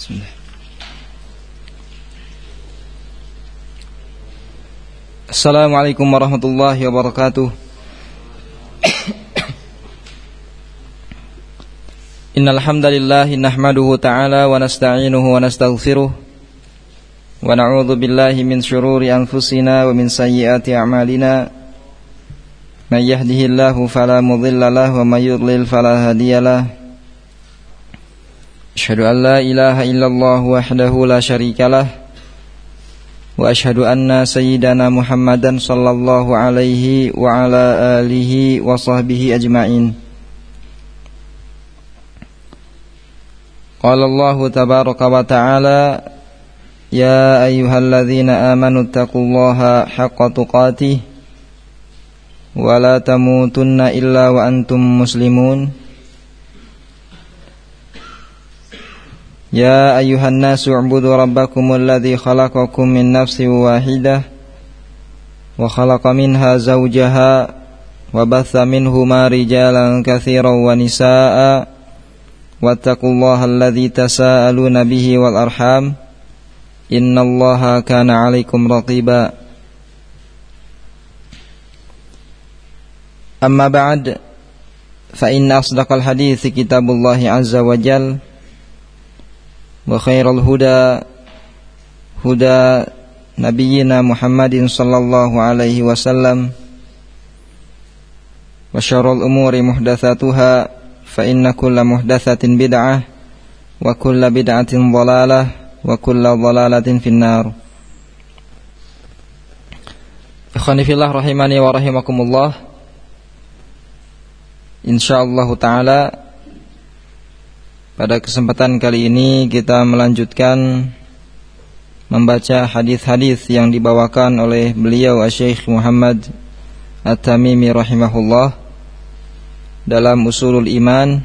Bismillah. Assalamualaikum warahmatullahi wabarakatuh. Innal hamdalillah nahmaduhu ta'ala wa nasta'inuhu wa nastaghfiruh wa na'udzu billahi min shururi anfusina wa min sayyiati a'malina. May yahdihillahu fala mudilla lahu wa may yudlil fala hadiyalah. Asyhadu an la ilaha illallah wahdahu la syarikalah wa asyhadu anna sayyidana Muhammadan sallallahu alaihi wa ala alihi wa sahbihi ajma'in. Qala Allah tabaraka wa ta'ala ya ayyuhalladzina amanu taqullaha haqqa tuqatih wa la tamutunna illa wa antum muslimun. Ya ayuhan nasu u'budu rabbakumul ladzi khalaqakum min nafsin wahidah wa khalaqa minha zawjaha wa batha minhuma rijalan katsiran wa nisaa'a wattaqullaha alladzi tasaaluna bihi wal arham innallaha kana 'alaikum raqiba. Amma ba'd, fa inna asdaqal hadithi kitabullahi azza wa jalla wa khairal huda huda nabiyyina Muhammadin sallallahu alaihi wasallam wa syarrul umuri muhdatsatuha fa inna kulla muhdatsatin bid'ah wa kulla bid'atin dhalalah wa kulla dhalalatin finnar. Ikhwani fillah rahimani wa rahimakumullah. Insyaallah taala pada kesempatan kali ini kita melanjutkan membaca hadis-hadis yang dibawakan oleh beliau Syekh Muhammad At-Tamimi rahimahullah dalam Ushulul Iman.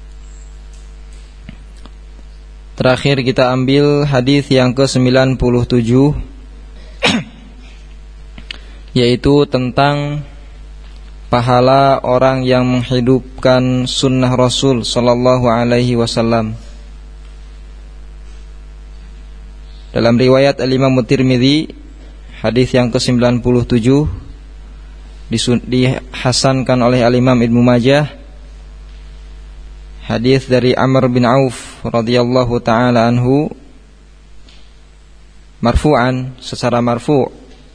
Terakhir kita ambil hadis yang ke-97 yaitu tentang pahala orang yang menghidupkan sunnah Rasul sallallahu alaihi wasallam. Dalam riwayat Al-Imam Tirmidzi, hadis yang ke-97 dihasankan oleh Al-Imam Ibnu Majah, hadis dari Amr bin Auf radhiyallahu taala anhu marfu'an, secara marfu',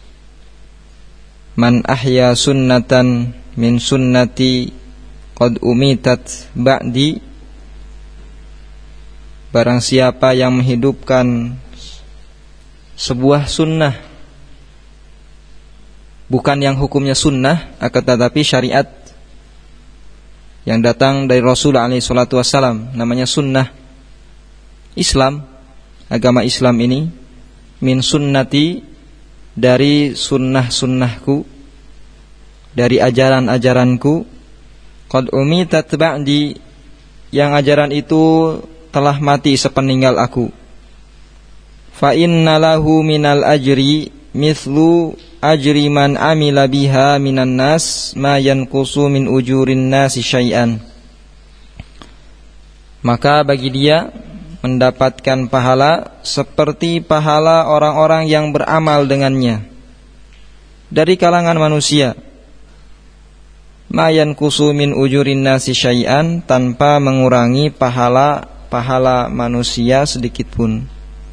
man ahya sunnatan min sunnati qad umitat ba'di, barang siapa yang menghidupkan sebuah sunnah, bukan yang hukumnya sunnah akan tetapi syariat yang datang dari Rasul alaihi salatu wassalam, namanya sunnah Islam, agama Islam ini, min sunnati, dari sunnah-sunnahku, dari ajaran-ajaranku, qad umitat ba'di, yang ajaran itu telah mati sepeninggal aku. Fa inna lahu minal ajri mithlu ajri man amila biha minan nas ma yanqusu min ujurin nasi syai'an. Maka bagi dia mendapatkan pahala seperti pahala orang-orang yang beramal dengannya dari kalangan manusia, ma yanqusu min ujurin nasi syai'an, tanpa mengurangi pahala manusia sedikit pun.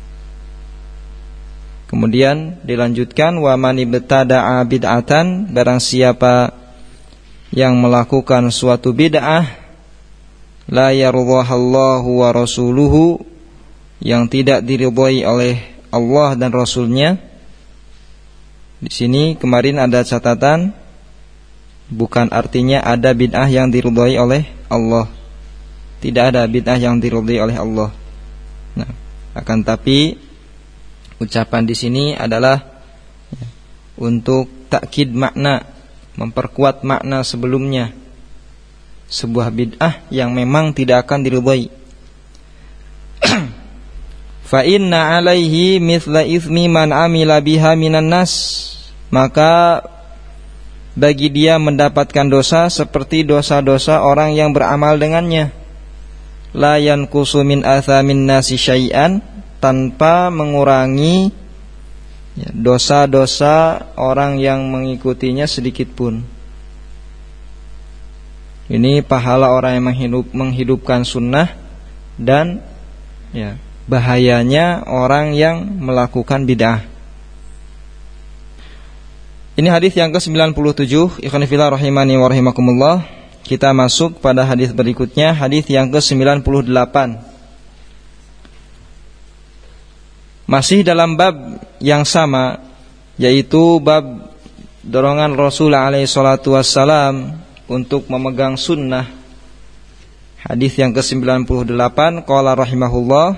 Kemudian dilanjutkan, wa man ibtada'a bid'atan, barang siapa yang melakukan suatu bid'ah, la yardhahallahu wa rasuluhu, yang tidak diridhai oleh Allah dan Rasulnya. Di sini kemarin ada catatan, bukan artinya ada bid'ah yang diridhai oleh Allah. Tidak ada bid'ah yang diridhai oleh Allah. Nah, akan tapi ucapan di sini adalah untuk takkid makna, memperkuat makna sebelumnya. Sebuah bid'ah yang memang tidak akan diridhai. Fa inna alaihi mithla itsmi man amila biha minan nas, maka bagi dia mendapatkan dosa seperti dosa-dosa orang yang beramal dengannya. la yanqusu min athamin nasi syai'an, tanpa mengurangi dosa-dosa orang yang mengikutinya sedikit pun. Ini pahala orang yang menghidupkan sunnah, dan bahayanya orang yang melakukan bid'ah. Ini hadis yang ke-97. Ikhwan fillah rahimani wa rahimakumullah. Kita masuk pada hadis berikutnya, hadis yang ke-98. Masih dalam bab yang sama, yaitu bab dorongan Rasul alaihi salatu wassalam untuk memegang sunnah. Hadis yang ke-98, qala rahimahullah,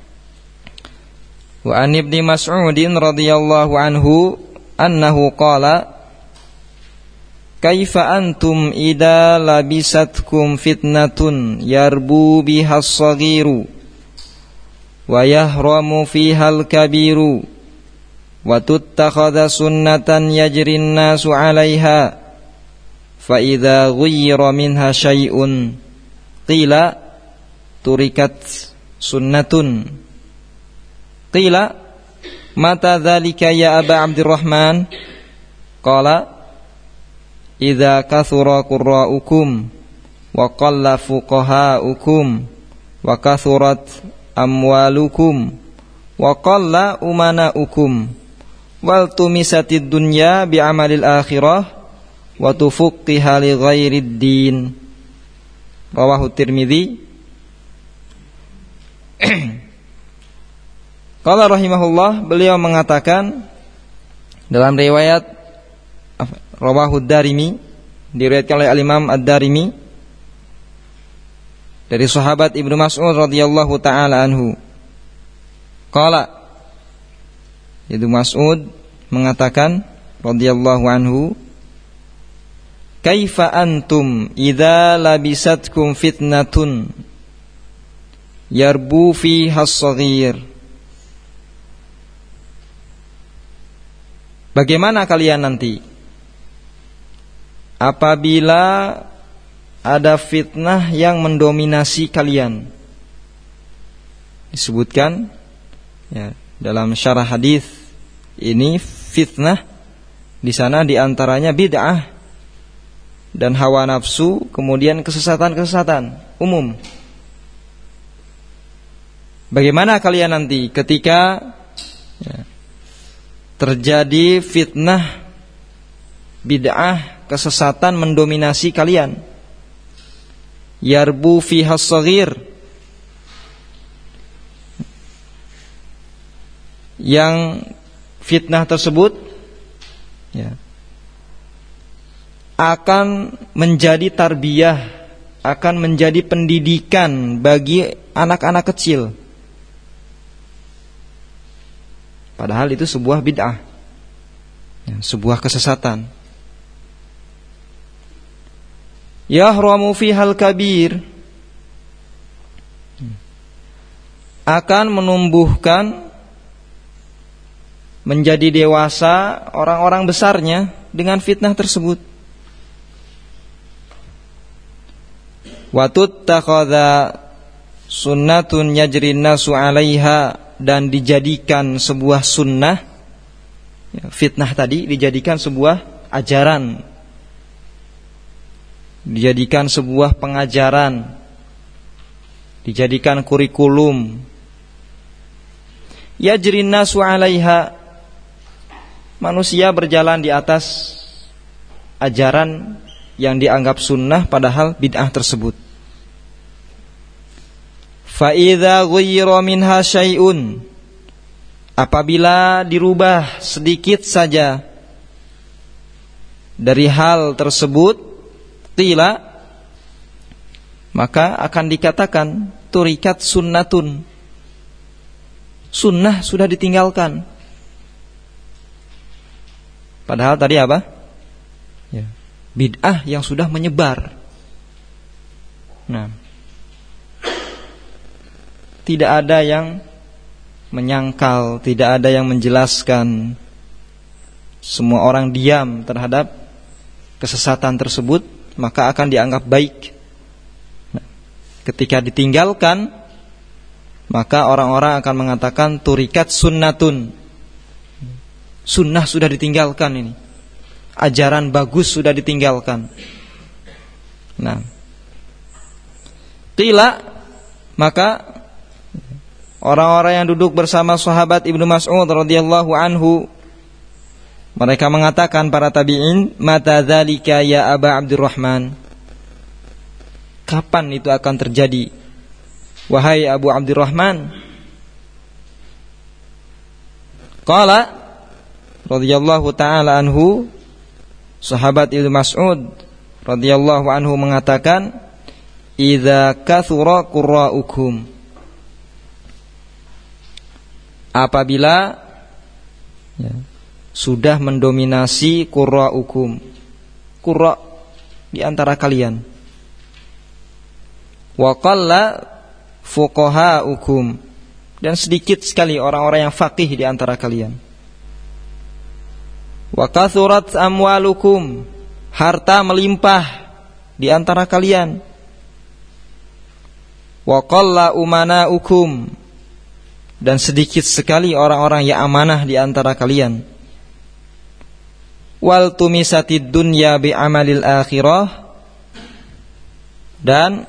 wa an ibni Mas'udin radhiyallahu anhu annahu qala, kaifa antum idza labisatkum fitnatun yarbu bihas saghiru wa yahramu fihal kabiru wa tuttakhadha sunnatan yajrin nasu 'alaiha fa idza ghayyira minha syai'un qila turikat sunnatun. Qila mata dzalika ya Aba Abdurrahman? Qala idza kathura qurra'ukum wa qalla fuqaha'ukum wa kathurat amwalukum wa qalla umana'ukum wal tumisatid dunya bi'amalil akhirah wa tufaqqiha li ghairid din. Rawahu Tirmidzi. Qala rahimahullah, beliau mengatakan dalam riwayat Rawahu Darimi, diriwayatkan oleh Al-Imam Ad-Darimi dari sahabat Ibnu Mas'ud radhiyallahu taala anhu. Qala, Ibnu Mas'ud mengatakan radhiyallahu anhu, kaifa antum idza labisatkum fitnatun yarbu fiha as-saghir? Bagaimana kalian nanti apabila ada fitnah yang mendominasi kalian? Disebutkan dalam syarah hadis ini, fitnah di sana diantaranya bid'ah dan hawa nafsu, kemudian kesesatan-kesesatan umum. Bagaimana kalian nanti ketika terjadi fitnah bid'ah, kesesatan mendominasi kalian? Yarbu fiha as-saghir, yang fitnah tersebut akan menjadi tarbiyah, akan menjadi pendidikan bagi anak-anak kecil. Padahal itu sebuah bid'ah, sebuah kesesatan. Yahramu fihal kabir, akan menumbuhkan menjadi dewasa orang-orang besarnya dengan fitnah tersebut. Wa tuttakhadha sunnatun yajrin nasu 'alaiha, dan dijadikan sebuah sunnah, fitnah tadi dijadikan sebuah ajaran, dijadikan sebuah pengajaran, dijadikan kurikulum. Yajrin nasu 'alaiha, manusia berjalan di atas ajaran yang dianggap sunnah padahal bid'ah tersebut. Fa idza ghayyira minha syai'un, apabila dirubah sedikit saja dari hal tersebut, qila, maka akan dikatakan turikat sunnatun, sunnah sudah ditinggalkan. Padahal tadi apa? Bid'ah yang sudah menyebar. Nah, tidak ada yang menyangkal, tidak ada yang menjelaskan. Semua orang diam terhadap kesesatan tersebut, maka akan dianggap baik. Nah, Ketika ditinggalkan, maka orang-orang akan mengatakan turikat sunnatun. Sunnah sudah ditinggalkan ini. Ajaran bagus sudah ditinggalkan. Nah, qila, maka orang-orang yang duduk bersama sahabat Ibnu Mas'ud radhiyallahu anhu, mereka mengatakan, para tabi'in, mata dzalika ya Aba Abdurrahman? Kapan itu akan terjadi, wahai Abu Abdurrahman? Qala radhiyallahu ta'ala anhu, sahabat Ibnu Mas'ud radhiyallahu anhu mengatakan, idza kathura qurra'ukum, apabila sudah mendominasi qurra'ukum, qurra' di antara kalian, wa qalla fuqaha'ukum, dan sedikit sekali orang-orang yang faqih di antara kalian, wa kathurat amwalukum, harta melimpah di antara kalian, wa qalla umana'ukum, dan sedikit sekali orang-orang yang amanah di antara kalian, wal tumisatid dunya bi amalil akhirah, dan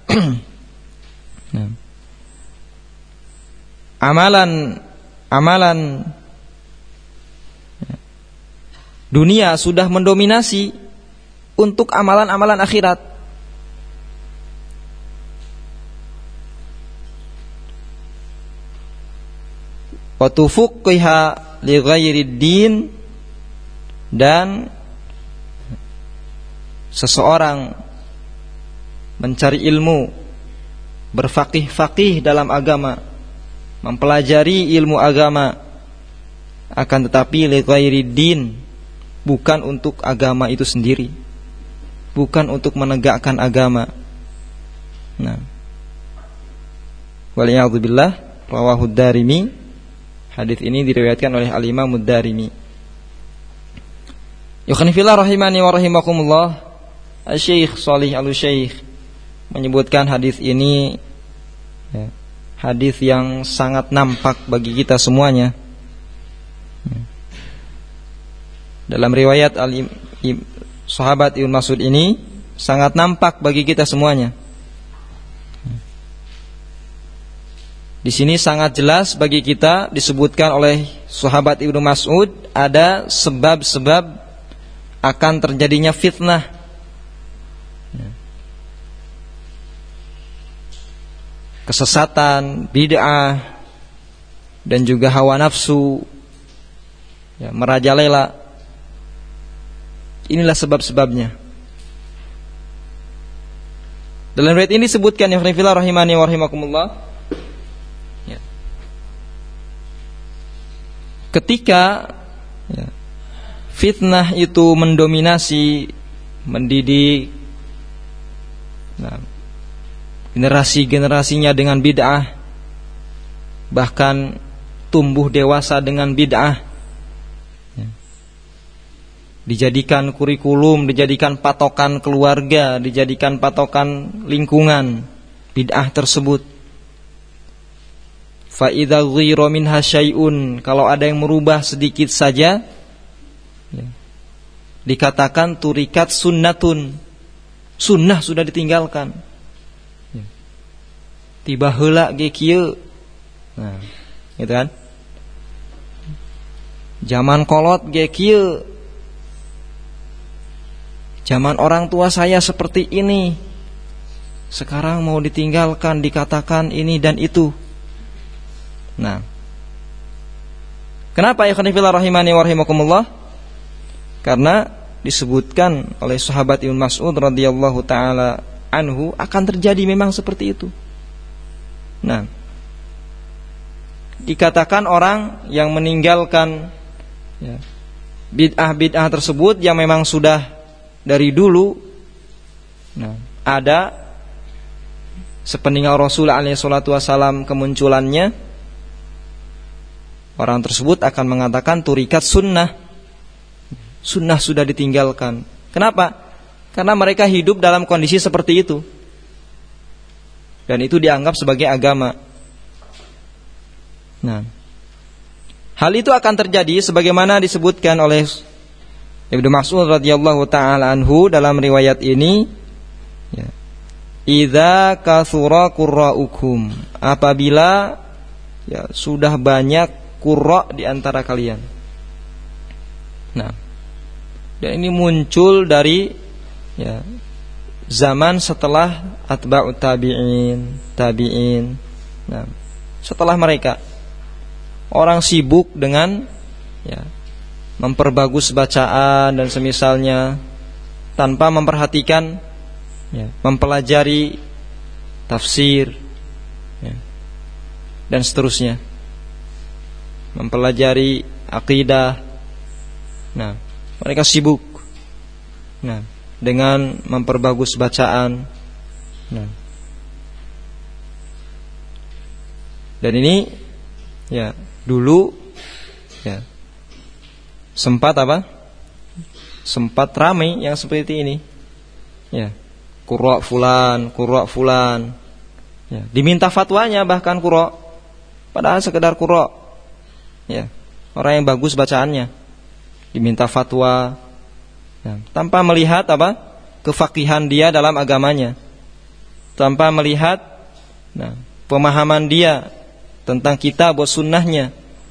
amalan dunia sudah mendominasi untuk amalan-amalan akhirat. Wa tufuqqiha li ghairid din, dan seseorang mencari ilmu, berfaqih-faqih dalam agama, mempelajari ilmu agama, akan tetapi li ghairid din, bukan untuk agama itu sendiri, bukan untuk menegakkan agama. Nah, waliyadzubillah, rawahu Darimi. Hadis ini diriwayatkan oleh Al-Imam Ad-Darimi. Yukhonifillah rahimani wa rahimakumullah, Syekh Shalih Al-Syekh menyebutkan hadis ini hadis yang sangat nampak bagi kita semuanya. Dalam riwayat sahabat Ibnu Mas'ud ini sangat nampak bagi kita semuanya. Di sini sangat jelas bagi kita disebutkan oleh sahabat Ibnu Mas'ud ada sebab-sebab akan terjadinya fitnah. Kesesatan, bid'ah, dan juga hawa nafsu merajalela. Inilah sebab-sebabnya. Dalam riwayat ini disebutkan, ya khonifillah rahimani wa rahimakumullah, ketika fitnah itu mendominasi, mendidik generasi-generasinya dengan bid'ah, bahkan tumbuh dewasa dengan bid'ah, dijadikan kurikulum, dijadikan patokan keluarga, dijadikan patokan lingkungan bid'ah tersebut. Fa idza ghira minha syai'un, kalau ada yang merubah sedikit saja, dikatakan turikat sunnatun, sunnah sudah ditinggalkan. Tiba heula ge kieu. Nah, gitu kan? Zaman kolot ge kieu. Zaman orang tua saya seperti ini. Sekarang mau ditinggalkan, dikatakan ini dan itu. Nah, kenapa ya khonifillah rahimani wa rahimakumullah? Karena disebutkan oleh sahabat Ibnu Mas'ud radhiyallahu taala anhu akan terjadi memang seperti itu. Nah, dikatakan orang yang meninggalkan bid'ah-bid'ah tersebut yang memang sudah dari dulu ada sepeninggal Rasul alaihi salatu wasalam kemunculannya, orang tersebut akan mengatakan turikat sunnah, sunnah sudah ditinggalkan. Kenapa? Karena mereka hidup dalam kondisi seperti itu. dan itu dianggap sebagai agama. Nah, hal itu akan terjadi sebagaimana disebutkan oleh Ibnu Mas'ud radhiyallahu taala anhu dalam riwayat ini, ya. Idza katsura qurra'ukum, apabila ya sudah banyak qurra di antara kalian. Nah, dan ini muncul dari ya zaman setelah atba'ut tabi'in. Nah, setelah mereka orang sibuk dengan ya memperbagus bacaan dan semisalnya, tanpa memperhatikan ya, mempelajari tafsir ya, dan seterusnya, mempelajari akidah. Nah, mereka sibuk dengan memperbagus bacaan. Dan ini ya dulu ya sempat ramai yang seperti ini. Ya, qurra fulan. Ya, diminta fatwanya bahkan qurra. Padahal sekedar qurra. Ya, orang yang bagus bacaannya diminta fatwa. Ya, tanpa melihat kefaqihan dia dalam agamanya. Tanpa melihat pemahaman dia tentang kitab wa sunnahnya.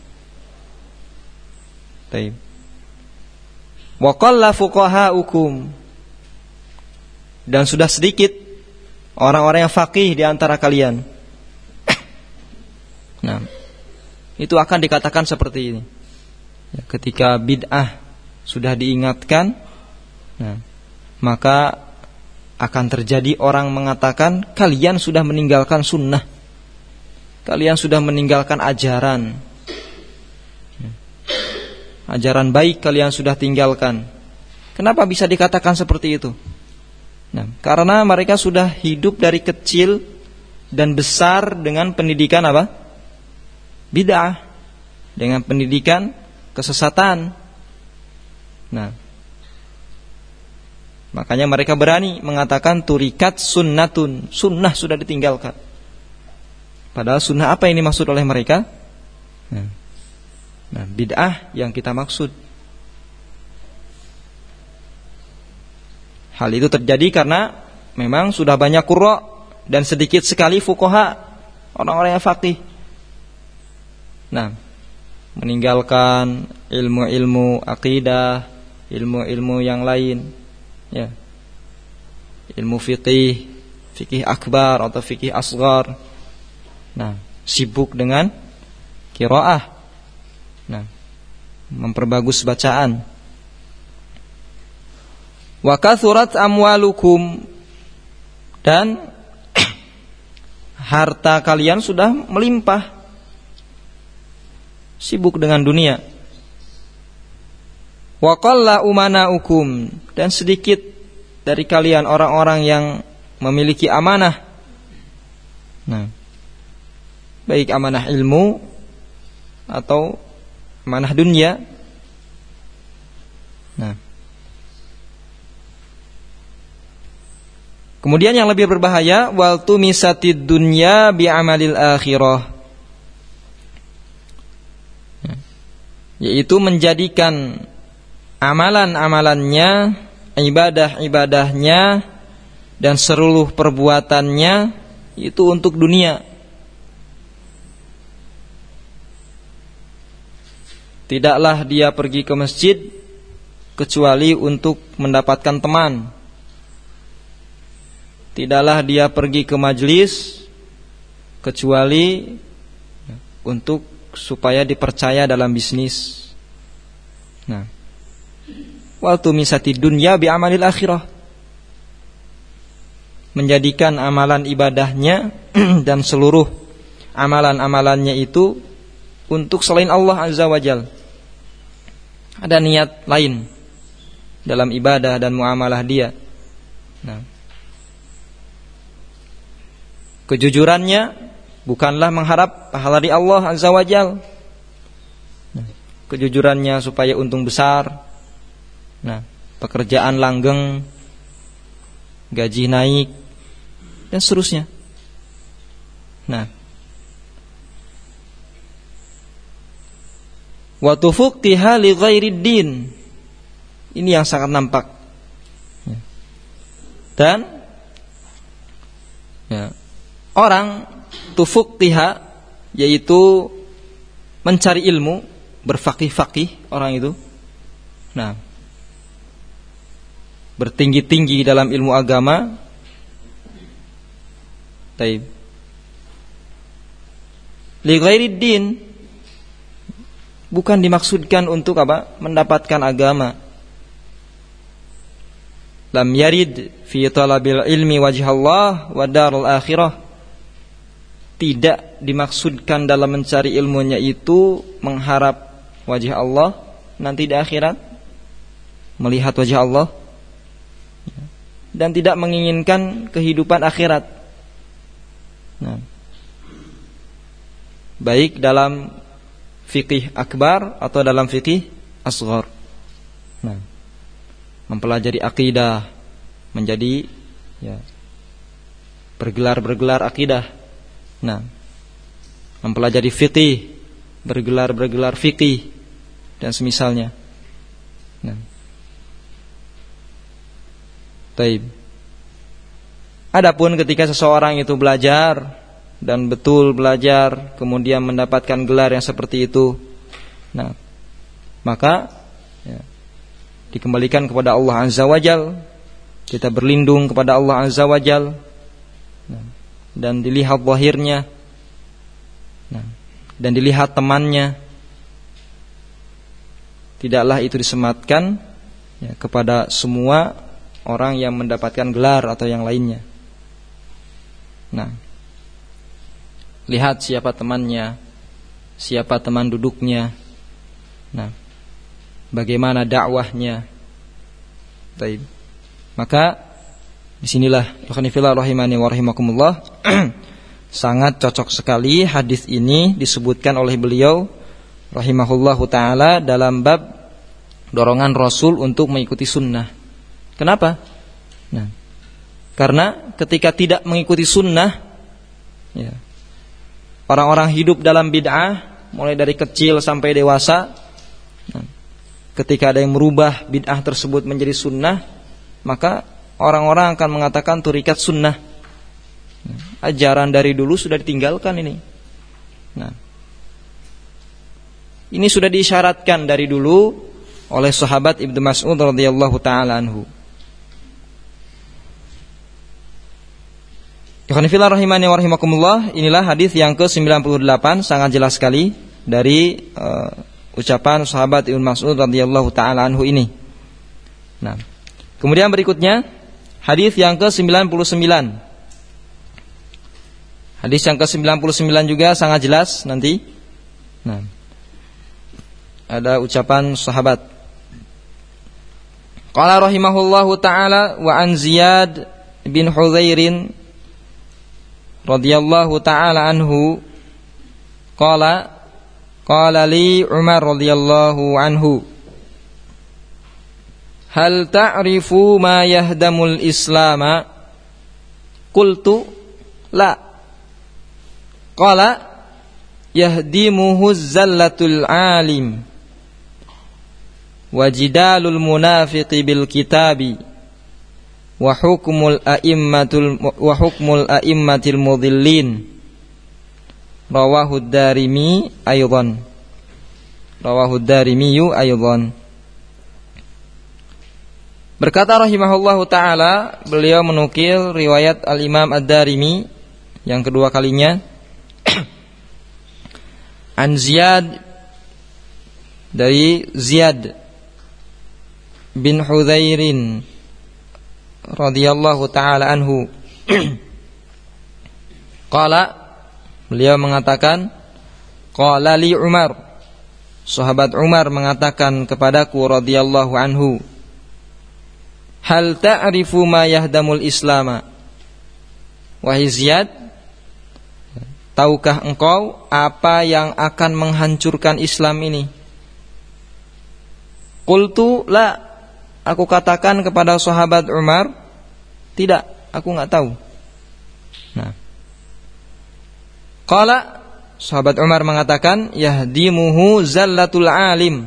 Baik. Wa qalla fuqaha'ukum, dan sudah sedikit orang-orang yang faqih di antara kalian. Nah, itu akan dikatakan seperti ini. Ya, ketika bid'ah sudah diingatkan, maka akan terjadi orang mengatakan kalian sudah meninggalkan sunnah, kalian sudah meninggalkan ajaran baik kalian sudah tinggalkan. Kenapa bisa dikatakan seperti itu? Nah, karena mereka sudah hidup dari kecil dan besar dengan pendidikan bid'ah, dengan pendidikan kesesatan. Nah, makanya mereka berani mengatakan turikat sunnatun, sunnah sudah ditinggalkan. Padahal sunnah apa ini maksud oleh mereka? Nah, bid'ah yang kita maksud. Hal itu terjadi karena memang sudah banyak qurra dan sedikit sekali fuqaha, orang-orang yang faqih. Nah, meninggalkan ilmu-ilmu akidah, ilmu-ilmu yang lain, ya. Ilmu fikih akbar atau fikih asghar. Nah, sibuk dengan qiraah. Nah, memperbagus bacaan. Wa kathurat amwalukum, dan harta kalian sudah melimpah, sibuk dengan dunia. Wa qalla umanaukum, dan sedikit dari kalian orang-orang yang memiliki amanah. Nah, baik amanah ilmu atau amanah dunia. Nah, kemudian yang lebih berbahaya, wal tumisatid dunya bi amalil akhirah, yaitu menjadikan amalan-amalannya, ibadah-ibadahnya dan seluruh perbuatannya itu untuk dunia. Tidaklah dia pergi ke masjid kecuali untuk mendapatkan teman. Tidaklah dia pergi ke majelis kecuali untuk supaya dipercaya dalam bisnis. Nah, wal tumisati dunya bi amalil akhirah, menjadikan amalan ibadahnya dan seluruh amalan-amalannya itu untuk selain Allah Azza wa Jalla. Ada niat lain dalam ibadah dan muamalah dia. Nah, kejujurannya bukanlah mengharap pahala di Allah Azza wa Jalla. Nah, kejujurannya supaya untung besar. Nah, pekerjaan langgeng, gaji naik, dan seterusnya. Nah, wa tufuqqiha li ghairi din. Ini yang sangat nampak. Dan orang tufuqqiha, yaitu mencari ilmu, berfaqih-faqih orang itu. Nah, bertinggi-tinggi dalam ilmu agama. Taib. Li ghairi din, bukan dimaksudkan untuk apa? Mendapatkan agama. Lam yarid fi talabil ilmi wajhallah wa darul akhirah. Tidak dimaksudkan dalam mencari ilmunya itu mengharap wajah Allah nanti di akhirat, melihat wajah Allah, dan tidak menginginkan kehidupan akhirat. Nah, baik dalam fikih akbar atau dalam fikih asghar. Nah, mempelajari akidah, menjadi bergelar akidah. Nah, mempelajari fikih, bergelar fikih dan semisalnya. Nah, taib. Adapun ketika seseorang itu belajar dan betul belajar, kemudian mendapatkan gelar yang seperti itu, nah, maka dikembalikan kepada Allah Azza wa Jal. Kita berlindung kepada Allah Azza wa Jal, dan dilihat zahirnya, dan dilihat temannya. Tidaklah itu disematkan kepada semua orang yang mendapatkan gelar atau yang lainnya. Nah, lihat siapa temannya, siapa teman duduknya. Nah, bagaimana dakwahnya. Baik. Maka disinilah ikhwanifillah rahimani wa rahimakumullah, sangat cocok sekali hadis ini disebutkan oleh beliau rahimahullahu taala dalam bab dorongan Rasul untuk mengikuti sunnah. Kenapa? Nah, karena ketika tidak mengikuti sunnah, orang-orang hidup dalam bid'ah mulai dari kecil sampai dewasa. Nah, ketika ada yang merubah bid'ah tersebut menjadi sunnah, maka orang-orang akan mengatakan turikat sunnah. Ajaran dari dulu sudah ditinggalkan ini. Nah, ini sudah diisyaratkan dari dulu oleh sahabat Ibnu Mas'ud radhiyallahu taala anhu. Ikhwanifillah rahimani wa rahimakumullah, inilah hadis yang ke-98, sangat jelas sekali dari ucapan sahabat Ibnu Mas'ud radhiyallahu taala anhu ini. Nah, kemudian berikutnya hadis yang ke-99. Hadis yang ke-99 juga sangat jelas nanti. Nah, ada ucapan sahabat. Qala rahimahullahu taala wa an Ziyad bin Hudzairin radhiyallahu taala anhu qala li Umar radhiyallahu anhu, hal ta'rifu ma yahdamul islama? Qultu la. Qala yahdimuhu zallatul alim wa jidalul munafiqi bil kitabi wa hukmul a'immatil mudhillin. Rawahu ad-Darimi aydan. Berkata rahimahullahu taala, beliau menukil riwayat al-Imam ad-Darimi yang kedua kalinya an Ziyad, dari Ziyad bin Hudzairin radhiyallahu taala anhu. Qala, beliau mengatakan, qala li Umar, sahabat Umar mengatakan kepadaku radhiyallahu anhu, hal ta'rifu ma yahdamul islama? Wahai Ziyad, tahukah engkau apa yang akan menghancurkan Islam ini? Qultu la. Aku katakan kepada sahabat Umar, tidak, aku enggak tahu. Nah, Qala, sahabat Umar mengatakan, yahdimuhu zallatul alim.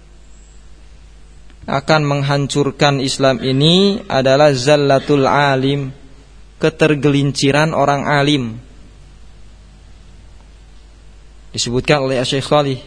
Akan menghancurkan Islam ini adalah zallatul alim, ketergelinciran orang alim. Disebutkan oleh Syekh Shalih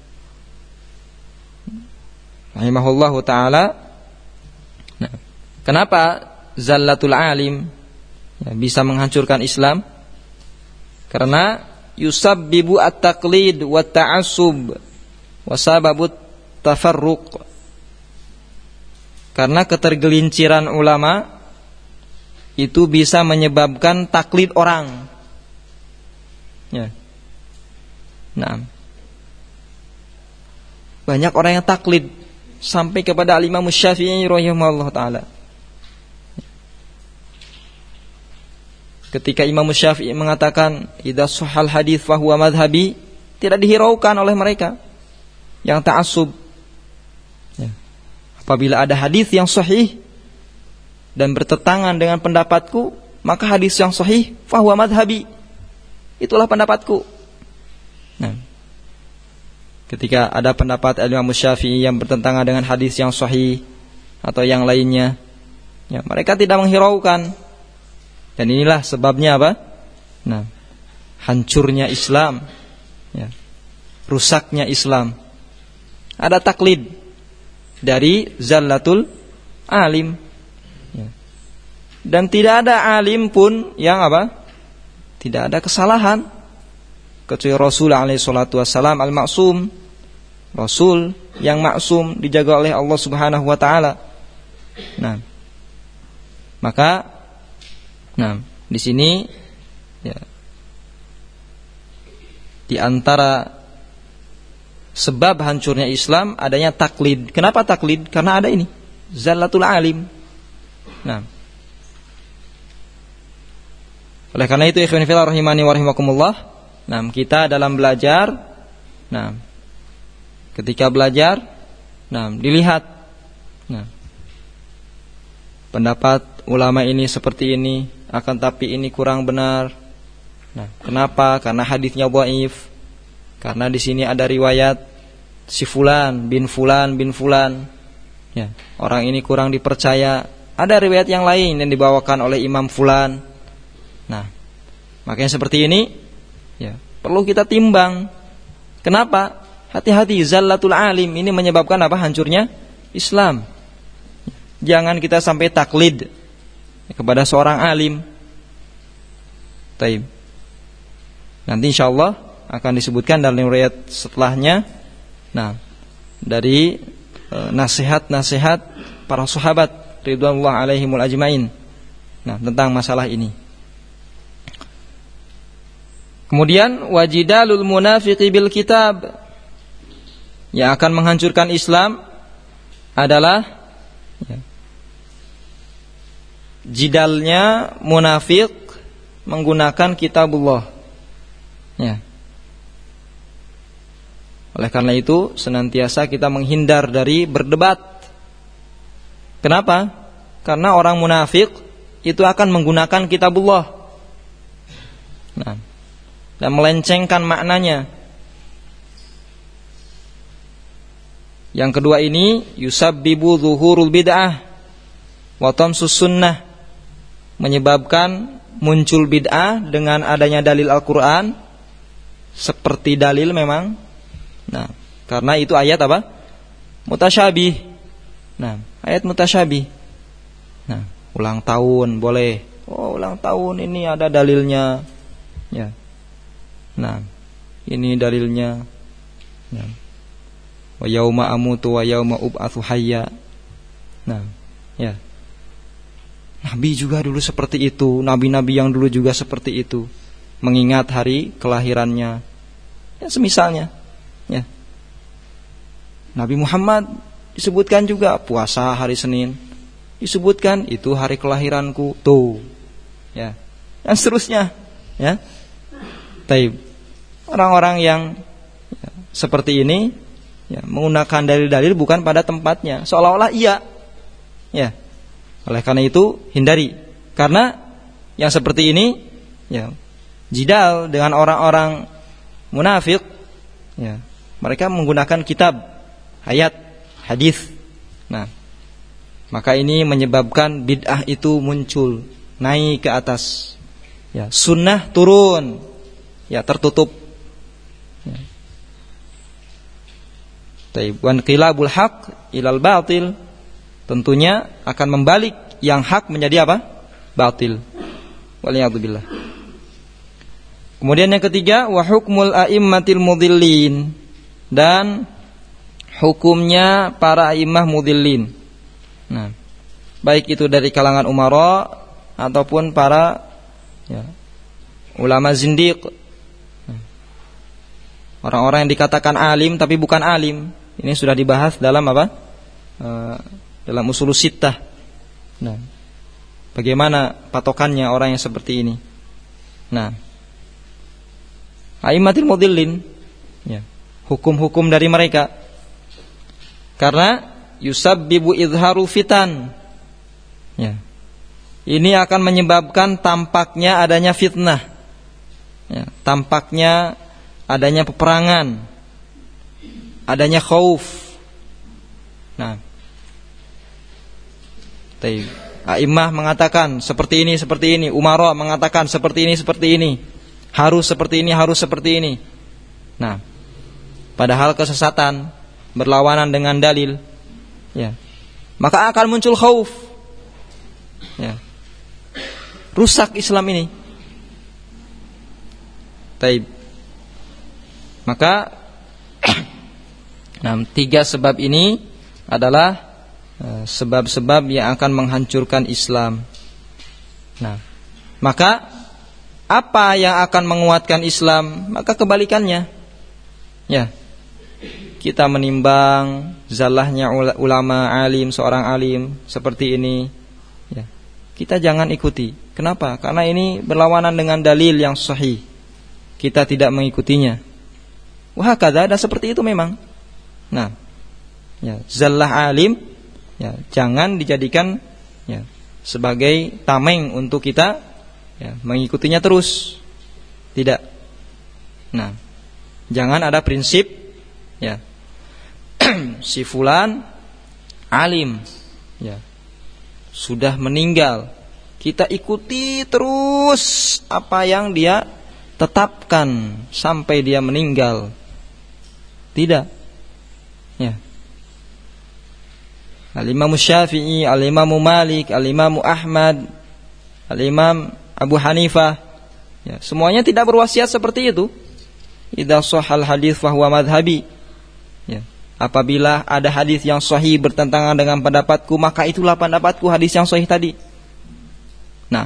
rahimahullahu taala. Nah, kenapa zallatul alim bisa menghancurkan Islam? Karena yusabbibu at-taqlid wa ta'assub wa sababut tafarruq. Karena ketergelinciran ulama itu bisa menyebabkan taklid orang. Ya. Nah, banyak orang yang taklid sampai kepada Imam Syafi'i rahimahullah taala. Ketika Imam Syafi'i mengatakan idza sahal hadits fa huwa madhhabi, tidak dihiraukan oleh mereka yang ta'assub. Ya. Apabila ada hadis yang sahih dan bertentangan dengan pendapatku, maka hadis yang sahih fa huwa madhhabi, itulah pendapatku. Nah, ketika ada pendapat Imam Syafi'i yang bertentangan dengan hadis yang sahih atau yang lainnya, ya, mereka tidak menghiraukan. Dan inilah sebabnya apa? Nah, hancurnya Islam, ya, rusaknya Islam. Ada taklid dari zallatul alim, ya. Dan tidak ada alim pun yang apa? Tidak ada kesalahan, kecuali Rasul alaihi salatu wassalam al-ma'sum, Rasul yang maksum, dijaga oleh Allah Subhanahu wa taala. Nah, maka di sini, ya, di antara sebab hancurnya Islam adanya taklid. Kenapa taklid? Karena ada ini zallatul alim. Nah, oleh karena itu ikhwan fillah rahimani wa rahimakumullah, nah, kita dalam belajar, nah, ketika belajar, nah, dilihat, nah, pendapat ulama ini seperti ini, akan tapi ini kurang benar. Nah, kenapa? Karena hadisnya dhaif. Karena di sini ada riwayat si fulan bin fulan bin fulan. Ya, orang ini kurang dipercaya. Ada riwayat yang lain yang dibawakan oleh Imam fulan. Nah, makanya seperti ini, ya, perlu kita timbang. Kenapa? Hati-hati, zallatul alim ini menyebabkan apa? Hancurnya Islam. Jangan kita sampai taklid kepada seorang alim. Taib. Nanti insyaallah akan disebutkan dalam riwayat setelahnya, nah, dari nasihat-nasihat para sahabat ridwanullah alaihimul ajmain, nah, tentang masalah ini. Kemudian wajidalul munafiqi bil kitab, yang akan menghancurkan Islam adalah, ya, jidalnya munafik menggunakan kitabullah. Ya. Oleh karena itu senantiasa kita menghindar dari berdebat. Kenapa? Karena orang munafik itu akan menggunakan kitabullah, nah, dan melencengkan maknanya. Yang kedua ini yusabbibu zuhurul bid'ah wa tamsus sunnah, menyebabkan muncul bid'ah dengan adanya dalil Al-Quran, seperti dalil memang. Nah, karena itu ayat apa? Mutasyabih. Nah, ayat mutasyabih. Nah, ulang tahun boleh. Oh, ulang tahun ini ada dalilnya. Ya. Nah, ini dalilnya. Nah, wa yauma amutu wa yauma ub'atsu hayya. Nah, ya. Nabi juga dulu seperti itu, nabi-nabi yang dulu juga seperti itu, mengingat hari kelahirannya. Ya, semisalnya, ya. Nabi Muhammad disebutkan juga puasa hari Senin, disebutkan itu hari kelahiranku, tuh, ya, dan seterusnya, ya. Taib. Orang-orang yang, ya, seperti ini, ya, menggunakan dalil-dalil bukan pada tempatnya, seolah-olah iya, ya. Oleh karena itu hindari, karena yang seperti ini, ya, jidal dengan orang-orang munafik, ya, mereka menggunakan kitab, ayat, hadis. Nah, maka ini menyebabkan bid'ah itu muncul, naik ke atas. Ya, sunnah turun, ya, tertutup. Ya. Wan qilabul haq ilal batil, tentunya akan membalik yang hak menjadi apa? Batil. Waliyadzubillah. Kemudian yang ketiga, wa hukmul a'immatil mudhillin, dan hukumnya para a'immah mudhillin. Nah, baik itu dari kalangan umara ataupun para, ya, ulama zindiq, orang-orang yang dikatakan alim tapi bukan alim. Ini sudah dibahas dalam apa? Dalam usulus sittah. Nah, bagaimana patokannya orang yang seperti ini? Nah, a'immatil mudhillin, ya, hukum-hukum dari mereka. Karena yusabbibu izharu fitan. Ya. Ini akan menyebabkan tampaknya adanya fitnah. Ya, tampaknya adanya peperangan, adanya khauf. Nah, a'immah mengatakan seperti ini, umara mengatakan seperti ini, harus seperti ini. Nah, padahal kesesatan berlawanan dengan dalil, ya, maka akan muncul khauf, ya, rusak Islam ini. Taib. Maka nah, 3 sebab ini adalah sebab-sebab yang akan menghancurkan Islam. Nah, maka apa yang akan menguatkan Islam? Maka kebalikannya. Ya. Kita menimbang zallahnya ulama alim, seorang alim seperti ini, ya, kita jangan ikuti. Kenapa? Karena ini berlawanan dengan dalil yang sahih. Kita tidak mengikutinya. Wah, kada ada seperti itu memang. Nah, ya, zallah alim, ya, jangan dijadikan, ya, sebagai tameng untuk kita, ya, mengikutinya terus. Tidak. Nah, jangan ada prinsip, ya, si fulan alim, ya, sudah meninggal, kita ikuti terus apa yang dia tetapkan sampai dia meninggal. Tidak. Ya. Al-Imam Syafi'i, Al-Imam Malik, Al-Imam Ahmad, Al-Imam Abu Hanifah, ya, semuanya tidak berwasiat seperti itu. Idza shahhal hadits fa huwa madhhabi. Ya. Apabila ada hadis yang sahih bertentangan dengan pendapatku, maka itulah pendapatku, hadis yang sahih tadi. Nah,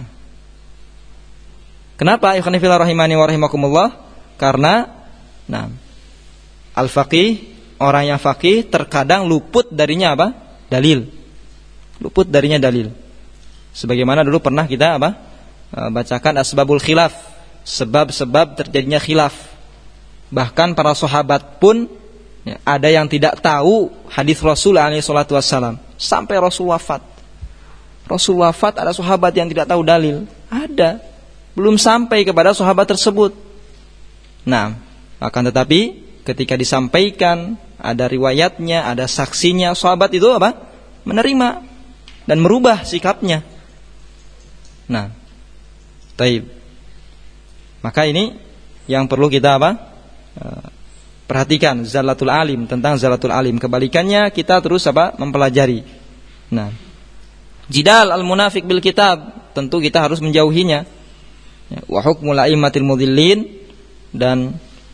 kenapa ikhwan fillah rahimani wa rahimakumullah? Karena, nah, al-faqih, orang yang faqih terkadang luput darinya apa? Dalil. Luput darinya dalil. Sebagaimana dulu pernah kita apa? Bacakan asbabul khilaf, sebab-sebab terjadinya khilaf. Bahkan para sahabat pun, ya, ada yang tidak tahu hadis Rasul alaihi salatu wassalam sampai Rasul wafat. Rasul wafat, ada sahabat yang tidak tahu dalil. Ada. Belum sampai kepada sahabat tersebut. Nah, akan tetapi ketika disampaikan, ada riwayatnya, ada saksinya, sahabat itu apa? Menerima dan merubah sikapnya. Nah, taib. Maka ini yang perlu kita apa? Perhatikan, zallatul alim, tentang zallatul alim. Kebalikannya kita terus apa? Mempelajari. Nah, jidal al-munafik bil kitab, tentu kita harus menjauhinya. Wa hukmul a'immatil mudhillin, dan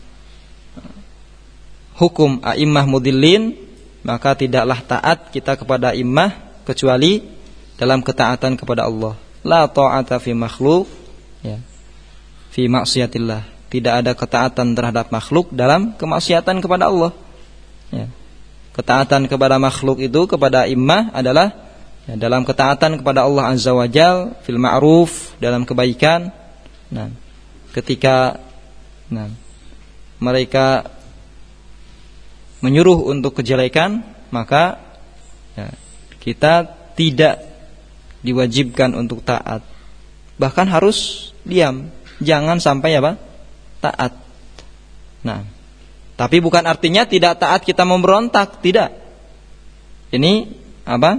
hukum a'immah mudhillin, maka tidaklah taat kita kepada a'immah kecuali dalam ketaatan kepada Allah. La ta'ata fi makhluk, ya, fi maksiatillah. Tidak ada ketaatan terhadap makhluk dalam kemaksiatan kepada Allah. Ya. Ketaatan kepada makhluk itu, kepada a'immah adalah, ya, dalam ketaatan kepada Allah Azza wa Jal, fil ma'ruf, dalam kebaikan. Nah, ketika, nah, mereka menyuruh untuk kejelekan, maka, ya, kita tidak diwajibkan untuk taat. Bahkan harus diam, jangan sampai apa? Taat. Nah, tapi bukan artinya tidak taat kita memberontak, tidak. Ini apa?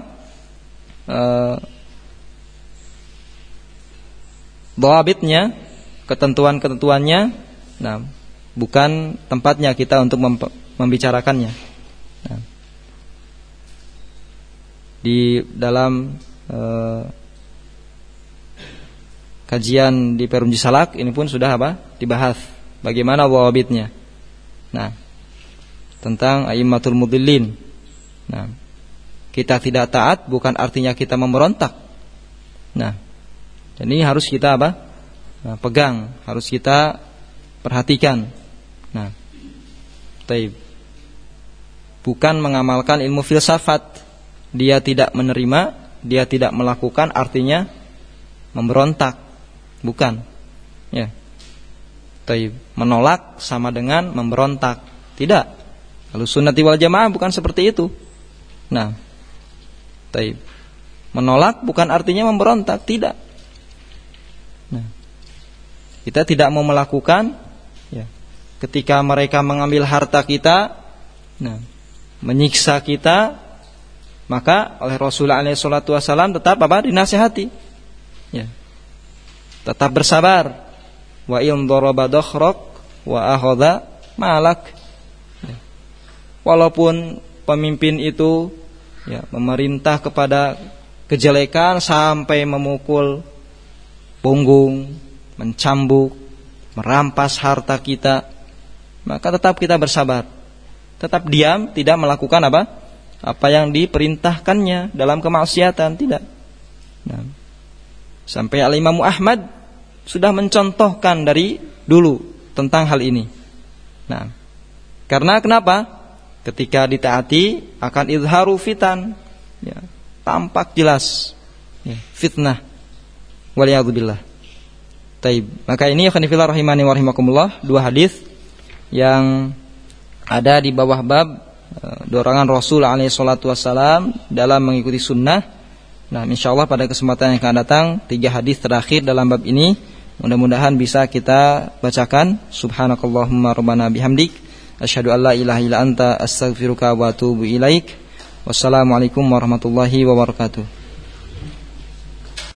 Dhawabitnya, ketentuan-ketentuannya. Nah, bukan tempatnya kita untuk membicarakannya. Nah, di dalam kajian di Perumji Salak ini pun sudah apa? Dibahas bagaimana dhawabitnya. Nah, tentang a'immatul mudillin. Nah, kita tidak taat bukan artinya kita memberontak. Nah, dan ini harus kita apa? Nah, pegang, harus kita perhatikan. Nah, taib. Bukan mengamalkan ilmu filsafat. Dia tidak menerima, dia tidak melakukan, artinya memberontak. Bukan. Ya. Taib. Menolak sama dengan memberontak. Tidak. Kalau sunnati wal jamaah bukan seperti itu. Nah, taib. Menolak bukan artinya memberontak, tidak. Nah, kita tidak mau melakukan, ya, ketika mereka mengambil harta kita, nah, menyiksa kita, maka oleh Rasulullah SAW tetap apa? Dinasihati, ya, tetap bersabar. Wa in daraba dakhraq wa akhadha malak. Ya. Walaupun pemimpin itu, ya, memerintah kepada kejelekan sampai memukul punggung, mencambuk, merampas harta kita, maka tetap kita bersabar. Tetap diam, tidak melakukan apa? Apa yang diperintahkannya dalam kemaksiatan, tidak. Nah, sampai Al-Imam Ahmad sudah mencontohkan dari dulu tentang hal ini. Nah, karena kenapa? Ketika ditaati akan izharu fitan, ya, tampak jelas, ya, fitnah. Waliyadzubillah. Taib. Maka ini akan fillah rahimani wa rahimakumullah, dua hadis yang ada di bawah bab dorongan Rasul alaihi salatu wassalam dalam mengikuti sunnah. Nah, insyaallah pada kesempatan yang akan datang 3 hadis terakhir dalam bab ini mudah-mudahan bisa kita bacakan. Subhanakallahumma rabbana bihamdik asyhadu an la ilaha illa anta astaghfiruka wa atubu ilaik. Wassalamualaikum warahmatullahi wabarakatuh.